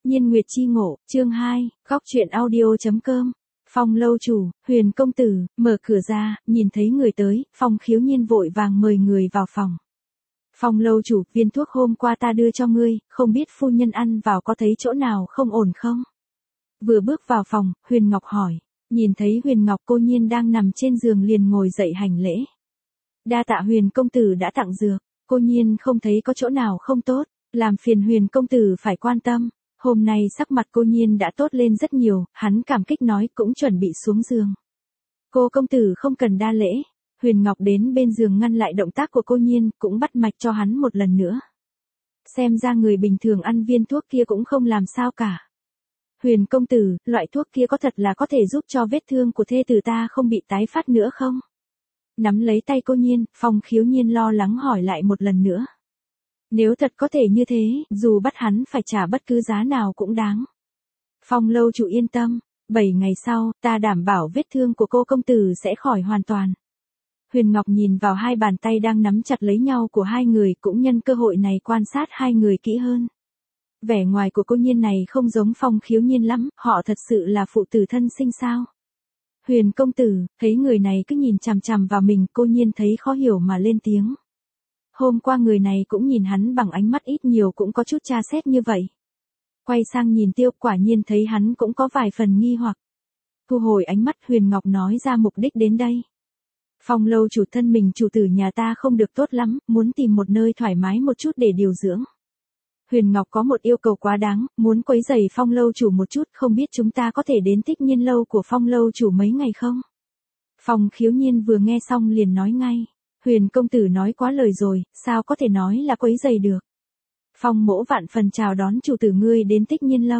Nhiên Nguyệt chi ngộ, chương 2, góc truyện audio.com. Phong lâu chủ, Huyền công tử, mở cửa ra, nhìn thấy người tới, Phong Khiếu Nhiên vội vàng mời người vào phòng. Phong lâu chủ, viên thuốc hôm qua ta đưa cho ngươi, không biết phu nhân ăn vào có thấy chỗ nào không ổn không? Vừa bước vào phòng, Huyền Ngọc hỏi. Nhìn thấy Huyền Ngọc cô nhiên đang nằm trên giường liền ngồi dậy hành lễ. Đa tạ Huyền công tử đã tặng dược, cô nhiên không thấy có chỗ nào không tốt, làm phiền Huyền công tử phải quan tâm. Hôm nay sắc mặt cô nhiên đã tốt lên rất nhiều, hắn cảm kích nói cũng chuẩn bị xuống giường. Cô công tử không cần đa lễ. Huyền Ngọc đến bên giường ngăn lại động tác của cô nhiên, cũng bắt mạch cho hắn một lần nữa. Xem ra người bình thường ăn viên thuốc kia cũng không làm sao cả. Huyền công tử, loại thuốc kia có thật là có thể giúp cho vết thương của thê tử ta không bị tái phát nữa không? Nắm lấy tay cô nhiên, Phong Khiếu Nhiên lo lắng hỏi lại một lần nữa. Nếu thật có thể như thế, dù bắt hắn phải trả bất cứ giá nào cũng đáng. Phong lâu chủ yên tâm, 7 ngày sau, ta đảm bảo vết thương của cô công tử sẽ khỏi hoàn toàn. Huyền Ngọc nhìn vào hai bàn tay đang nắm chặt lấy nhau của hai người, cũng nhân cơ hội này quan sát hai người kỹ hơn. Vẻ ngoài của cô nhiên này không giống Phong Khiếu Nhiên lắm, họ thật sự là phụ tử thân sinh sao? Huyền công tử, thấy người này cứ nhìn chằm chằm vào mình, cô nhiên thấy khó hiểu mà lên tiếng. Hôm qua người này cũng nhìn hắn bằng ánh mắt ít nhiều cũng có chút tra xét như vậy. Quay sang nhìn Tiêu, quả nhiên thấy hắn cũng có vài phần nghi hoặc. Thu hồi ánh mắt, Huyền Ngọc nói ra mục đích đến đây. Phong lâu chủ, thân mình chủ tử nhà ta không được tốt lắm, muốn tìm một nơi thoải mái một chút để điều dưỡng. Huyền Ngọc có một yêu cầu quá đáng, muốn quấy rầy Phong lâu chủ một chút, không biết chúng ta có thể đến Tích Nhiên lâu của Phong lâu chủ mấy ngày không? Phong Khiếu Nhiên vừa nghe xong liền nói ngay. Huyền công tử nói quá lời rồi, sao có thể nói là quấy rầy được. Phong mỗ vạn phần chào đón chủ tử ngươi đến Tích Nhiên lâu.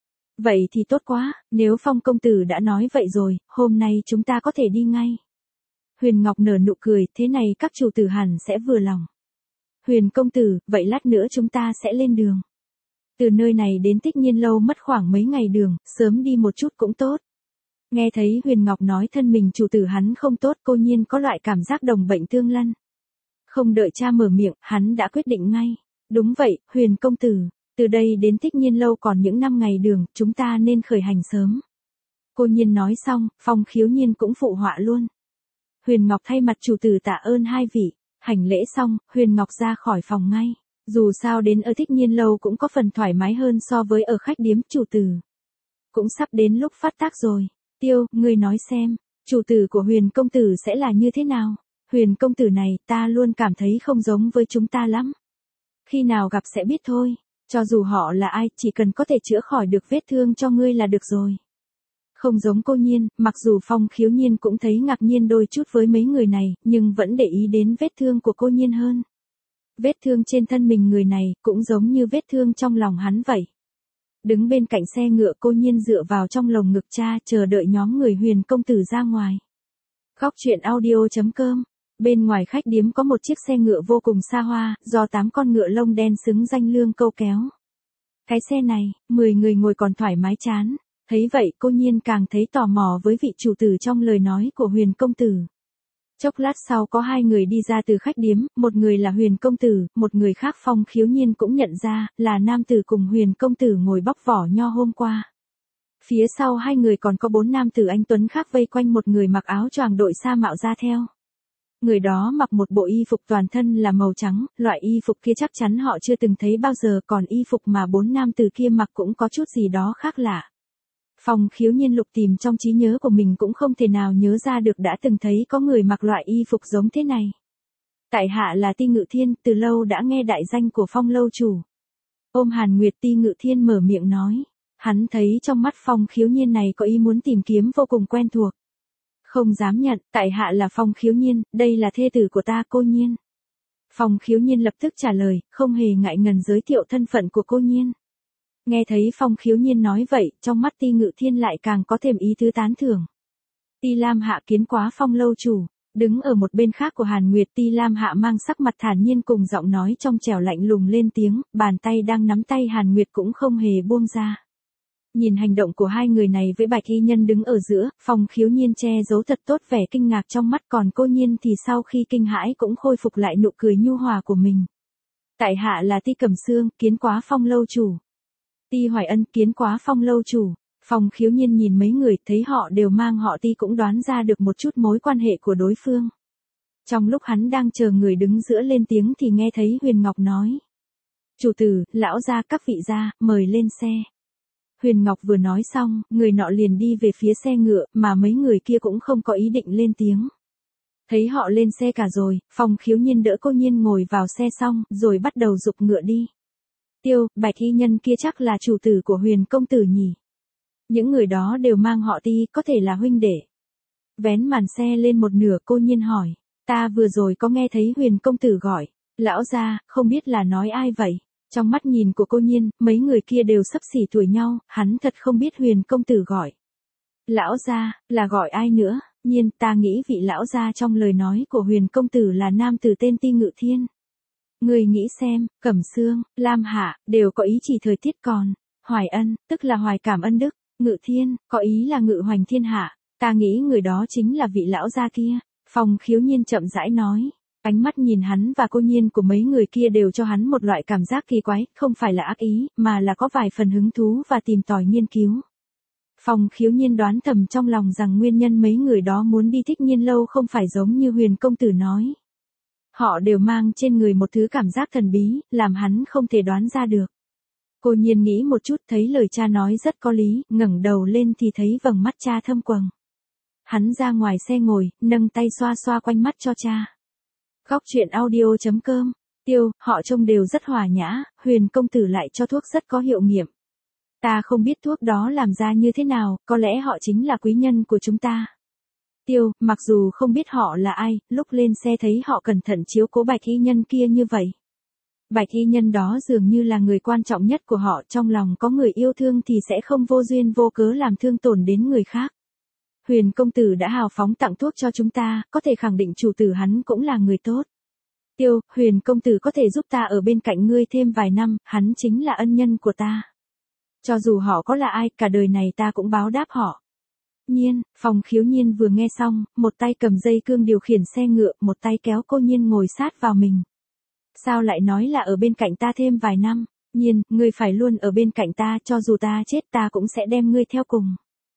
Vậy thì tốt quá, nếu Phong công tử đã nói vậy rồi, hôm nay chúng ta có thể đi ngay. Huyền Ngọc nở nụ cười, thế này các chủ tử hẳn sẽ vừa lòng. Huyền công tử, vậy lát nữa chúng ta sẽ lên đường. Từ nơi này đến Tích Nhiên lâu mất khoảng mấy ngày đường, sớm đi một chút cũng tốt. Nghe thấy Huyền Ngọc nói thân mình chủ tử hắn không tốt, cô nhiên có loại cảm giác đồng bệnh tương lân. Không đợi cha mở miệng, hắn đã quyết định ngay. Đúng vậy, Huyền công tử, từ đây đến Tích Nhiên lâu còn những 5 ngày đường, chúng ta nên khởi hành sớm. Cô nhiên nói xong, Phong Khiếu Nhiên cũng phụ họa luôn. Huyền Ngọc thay mặt chủ tử tạ ơn hai vị. Hành lễ xong, Huyền Ngọc ra khỏi phòng ngay. Dù sao đến ở Tích Nhiên lâu cũng có phần thoải mái hơn so với ở khách điếm chủ tử. Cũng sắp đến lúc phát tác rồi. Tiêu, ngươi nói xem, chủ tử của Huyền công tử sẽ là như thế nào? Huyền công tử này, ta luôn cảm thấy không giống với chúng ta lắm. Khi nào gặp sẽ biết thôi, cho dù họ là ai, chỉ cần có thể chữa khỏi được vết thương cho ngươi là được rồi. Không giống cô nhiên, mặc dù Phong Khiếu Nhiên cũng thấy ngạc nhiên đôi chút với mấy người này, nhưng vẫn để ý đến vết thương của cô nhiên hơn. Vết thương trên thân mình người này, cũng giống như vết thương trong lòng hắn vậy. Đứng bên cạnh xe ngựa, cô nhiên dựa vào trong lồng ngực cha, chờ đợi nhóm người Huyền công tử ra ngoài. Góc truyện audio.com. Bên ngoài khách điếm có một chiếc xe ngựa vô cùng xa hoa, do 8 con ngựa lông đen xứng danh Lương Câu kéo. Cái xe này, 10 người ngồi còn thoải mái chán. Thấy vậy cô nhiên càng thấy tò mò với vị chủ tử trong lời nói của Huyền công tử. Chốc lát sau có 2 người đi ra từ khách điếm, một người là Huyền công tử, một người khác Phong Khiếu Nhiên cũng nhận ra, là nam tử cùng Huyền công tử ngồi bóc vỏ nho hôm qua. Phía sau 2 người còn có 4 nam tử anh tuấn khác vây quanh một người mặc áo choàng đội sa mạo ra theo. Người đó mặc một bộ y phục toàn thân là màu trắng, loại y phục kia chắc chắn họ chưa từng thấy bao giờ, còn y phục mà 4 nam tử kia mặc cũng có chút gì đó khác lạ. Phong Khiếu Nhiên lục tìm trong trí nhớ của mình cũng không thể nào nhớ ra được đã từng thấy có người mặc loại y phục giống thế này. Tại hạ là Ti Ngự Thiên, từ lâu đã nghe đại danh của Phong lâu chủ. Ôm Hàn Nguyệt, Ti Ngự Thiên mở miệng nói. Hắn thấy trong mắt Phong Khiếu Nhiên này có ý muốn tìm kiếm vô cùng quen thuộc. Không dám nhận, tại hạ là Phong Khiếu Nhiên, đây là thê tử của ta, cô nhiên. Phong Khiếu Nhiên lập tức trả lời, không hề ngại ngần giới thiệu thân phận của cô nhiên. Nghe thấy Phong Khiếu Nhiên nói vậy, trong mắt Ti Ngự Thiên lại càng có thêm ý tứ tán thưởng. Ti Lam Hạ kiến quá Phong lâu chủ. Đứng ở một bên khác của Hàn Nguyệt, Ti Lam Hạ mang sắc mặt thản nhiên cùng giọng nói trong trẻo lạnh lùng lên tiếng, bàn tay đang nắm tay Hàn Nguyệt cũng không hề buông ra. Nhìn hành động của 2 người này với bạch y nhân đứng ở giữa, Phong Khiếu Nhiên che giấu thật tốt vẻ kinh ngạc trong mắt, còn cô nhiên thì sau khi kinh hãi cũng khôi phục lại nụ cười nhu hòa của mình. Tại hạ là Ti Cẩm Xương, kiến quá Phong lâu chủ. Ti Hoài Ân kiến quá Phong lâu chủ. Phong Khiếu Nhiên nhìn mấy người thấy họ đều mang họ Ti cũng đoán ra được một chút mối quan hệ của đối phương. Trong lúc hắn đang chờ người đứng giữa lên tiếng thì nghe thấy Huyền Ngọc nói. Chủ tử, lão gia các vị gia, mời lên xe. Huyền Ngọc vừa nói xong, người nọ liền đi về phía xe ngựa, mà mấy người kia cũng không có ý định lên tiếng. Thấy họ lên xe cả rồi, Phong Khiếu Nhiên đỡ cô Nhiên ngồi vào xe xong, rồi bắt đầu giục ngựa đi. Tiêu, Bạch y nhân kia chắc là chủ tử của Huyền công tử nhỉ. Những người đó đều mang họ Ti, có thể là huynh đệ. Vén màn xe lên một nửa cô Nhiên hỏi, ta vừa rồi có nghe thấy Huyền công tử gọi, lão gia, không biết là nói ai vậy? Trong mắt nhìn của cô Nhiên, mấy người kia đều xấp xỉ tuổi nhau, hắn thật không biết Huyền công tử gọi. Lão gia, là gọi ai nữa? Nhiên, ta nghĩ vị lão gia trong lời nói của Huyền công tử là nam tử tên Ti Ngự Thiên. Người nghĩ xem, Cẩm Sương, Lam Hạ, đều có ý chỉ thời tiết còn. Hoài Ân, tức là Hoài Cảm Ân Đức. Ngự Thiên, có ý là ngự hoành thiên hạ. Ta nghĩ người đó chính là vị lão gia kia. Phong Khiếu Nhiên chậm rãi nói. Ánh mắt nhìn hắn và cô Nhiên của mấy người kia đều cho hắn một loại cảm giác kỳ quái, không phải là ác ý, mà là có vài phần hứng thú và tìm tòi nghiên cứu. Phong Khiếu Nhiên đoán thầm trong lòng rằng nguyên nhân mấy người đó muốn đi Thích Nhiên lâu không phải giống như Huyền công tử nói. Họ đều mang trên người một thứ cảm giác thần bí, làm hắn không thể đoán ra được. Cô Nhiên nghĩ một chút thấy lời cha nói rất có lý, ngẩng đầu lên thì thấy vầng mắt cha thâm quầng. Hắn ra ngoài xe ngồi, nâng tay xoa xoa quanh mắt cho cha. Góc truyện audio.com, Tiêu, họ trông đều rất hòa nhã, Huyền công tử lại cho thuốc rất có hiệu nghiệm. Ta không biết thuốc đó làm ra như thế nào, có lẽ họ chính là quý nhân của chúng ta. Tiêu, mặc dù không biết họ là ai, lúc lên xe thấy họ cẩn thận chiếu cố Bạch y nhân kia như vậy. Bạch y nhân đó dường như là người quan trọng nhất của họ, trong lòng có người yêu thương thì sẽ không vô duyên vô cớ làm thương tổn đến người khác. Huyền công tử đã hào phóng tặng thuốc cho chúng ta, có thể khẳng định chủ tử hắn cũng là người tốt. Tiêu, Huyền công tử có thể giúp ta ở bên cạnh ngươi thêm vài năm, hắn chính là ân nhân của ta. Cho dù họ có là ai, cả đời này ta cũng báo đáp họ. Nhiên, Phong Khiếu Nhiên vừa nghe xong, một tay cầm dây cương điều khiển xe ngựa, một tay kéo cô Nhiên ngồi sát vào mình. Sao lại nói là ở bên cạnh ta thêm vài năm? Nhiên, ngươi phải luôn ở bên cạnh ta, cho dù ta chết ta cũng sẽ đem ngươi theo cùng.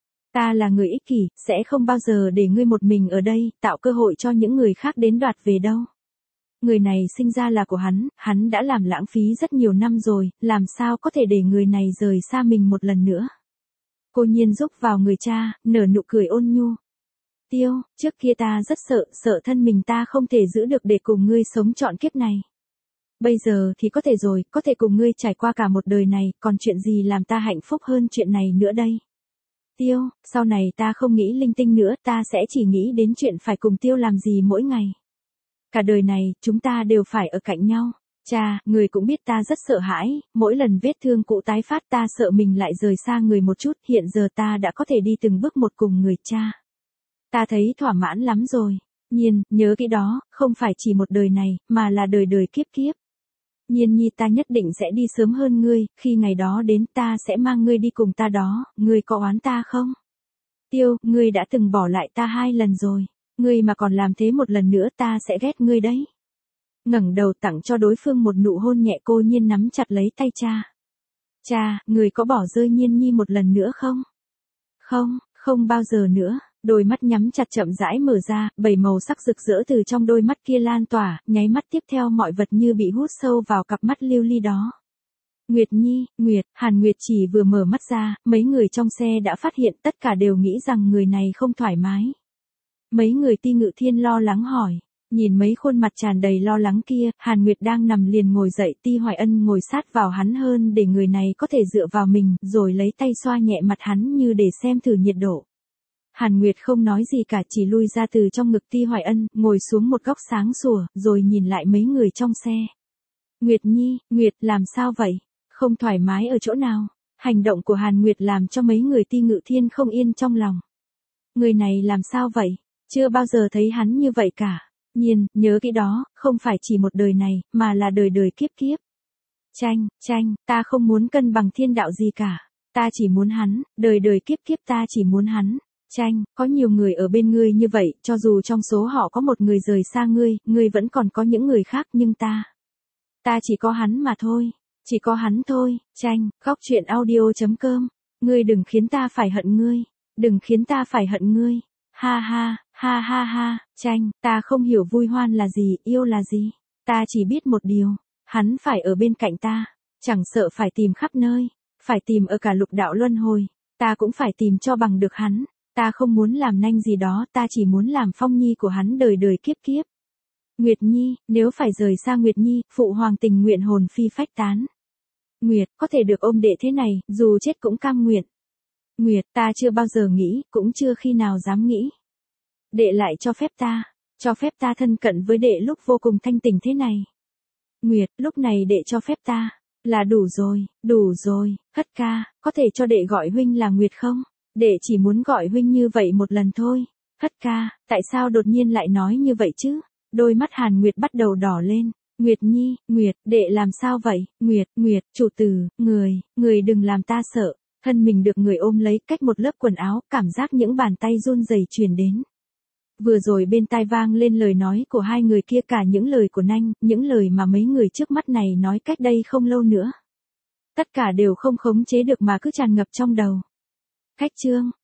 Ta là người ích kỷ, sẽ không bao giờ để ngươi một mình ở đây, tạo cơ hội cho những người khác đến đoạt về đâu. Người này sinh ra là của hắn đã làm lãng phí rất nhiều năm rồi, làm sao có thể để người này rời xa mình một lần nữa. Cô Nhiên rúc vào người cha, nở nụ cười ôn nhu. Tiêu, trước kia ta rất sợ thân mình ta không thể giữ được để cùng ngươi sống trọn kiếp này. Bây giờ thì có thể rồi, có thể cùng ngươi trải qua cả một đời này, còn chuyện gì làm ta hạnh phúc hơn chuyện này nữa đây. Tiêu, sau này ta không nghĩ linh tinh nữa, ta sẽ chỉ nghĩ đến chuyện phải cùng Tiêu làm gì mỗi ngày. Cả đời này, chúng ta đều phải ở cạnh nhau. Cha, người cũng biết ta rất sợ hãi, mỗi lần vết thương cũ tái phát ta sợ mình lại rời xa người một chút, hiện giờ ta đã có thể đi từng bước một cùng người cha. Ta thấy thỏa mãn lắm rồi. Nhiên, nhớ kỹ đó, không phải chỉ một đời này, mà là đời đời kiếp kiếp. Nhiên nhi, ta nhất định sẽ đi sớm hơn ngươi, khi ngày đó đến ta sẽ mang ngươi đi cùng ta đó, ngươi có oán ta không? Tiêu, ngươi đã từng bỏ lại ta 2 lần rồi, ngươi mà còn làm thế một lần nữa ta sẽ ghét ngươi đấy. Ngẩng đầu tặng cho đối phương một nụ hôn nhẹ, cô Nhiên nắm chặt lấy tay cha. Cha, người có bỏ rơi Nhiên nhi một lần nữa không? Không, không bao giờ nữa. Đôi mắt nhắm chặt chậm rãi mở ra, 7 màu sắc rực rỡ từ trong đôi mắt kia lan tỏa, nháy mắt tiếp theo mọi vật như bị hút sâu vào cặp mắt lưu ly đó. Nguyệt Nhi, Nguyệt, Hàn Nguyệt chỉ vừa mở mắt ra, mấy người trong xe đã phát hiện tất cả đều nghĩ rằng người này không thoải mái. Mấy người Ti Ngự Thiên lo lắng hỏi. Nhìn mấy khuôn mặt tràn đầy lo lắng kia, Hàn Nguyệt đang nằm liền ngồi dậy, Ti Hoài Ân ngồi sát vào hắn hơn để người này có thể dựa vào mình, rồi lấy tay xoa nhẹ mặt hắn như để xem thử nhiệt độ. Hàn Nguyệt không nói gì cả, chỉ lui ra từ trong ngực Ti Hoài Ân, ngồi xuống một góc sáng sủa, rồi nhìn lại mấy người trong xe. Nguyệt Nhi, Nguyệt, làm sao vậy? Không thoải mái ở chỗ nào? Hành động của Hàn Nguyệt làm cho mấy người Ti Ngự Thiên không yên trong lòng. Người này làm sao vậy? Chưa bao giờ thấy hắn như vậy cả. Nhiên, nhớ kỹ đó, không phải chỉ một đời này, mà là đời đời kiếp kiếp. Tranh, ta không muốn cân bằng thiên đạo gì cả. Ta chỉ muốn hắn, đời đời kiếp kiếp ta chỉ muốn hắn. Tranh, có nhiều người ở bên ngươi như vậy, cho dù trong số họ có một người rời xa ngươi, ngươi vẫn còn có những người khác nhưng ta chỉ có hắn mà thôi. Chỉ có hắn thôi. Tranh, góc chuyện audio.com. Ngươi đừng khiến ta phải hận ngươi. Đừng khiến ta phải hận ngươi. Ha ha, ha ha ha. Tranh, ta không hiểu vui hoan là gì, yêu là gì. Ta chỉ biết một điều. Hắn phải ở bên cạnh ta. Chẳng sợ phải tìm khắp nơi. Phải tìm ở cả lục đạo luân hồi. Ta cũng phải tìm cho bằng được hắn. Ta không muốn làm nanh gì đó, ta chỉ muốn làm Phong Nhi của hắn đời đời kiếp kiếp. Nguyệt Nhi, nếu phải rời xa Nguyệt Nhi, phụ hoàng tình nguyện hồn phi phách tán. Nguyệt, có thể được ôm đệ thế này, dù chết cũng cam nguyện. Nguyệt, ta chưa bao giờ nghĩ, cũng chưa khi nào dám nghĩ. Đệ lại cho phép ta thân cận với đệ lúc vô cùng thanh tỉnh thế này. Nguyệt, lúc này đệ cho phép ta, là đủ rồi, Hất ca, có thể cho đệ gọi huynh là Nguyệt không? Đệ chỉ muốn gọi huynh như vậy một lần thôi. Hất ca, tại sao đột nhiên lại nói như vậy chứ? Đôi mắt Hàn Nguyệt bắt đầu đỏ lên. Nguyệt Nhi, Nguyệt, đệ làm sao vậy? Nguyệt, chủ tử, người đừng làm ta sợ. Thân mình được người ôm lấy cách một lớp quần áo, cảm giác những bàn tay run rẩy truyền đến. Vừa rồi bên tai vang lên lời nói của hai người kia, cả những lời của Nanh, những lời mà mấy người trước mắt này nói cách đây không lâu nữa. Tất cả đều không khống chế được mà cứ tràn ngập trong đầu. Khách trương,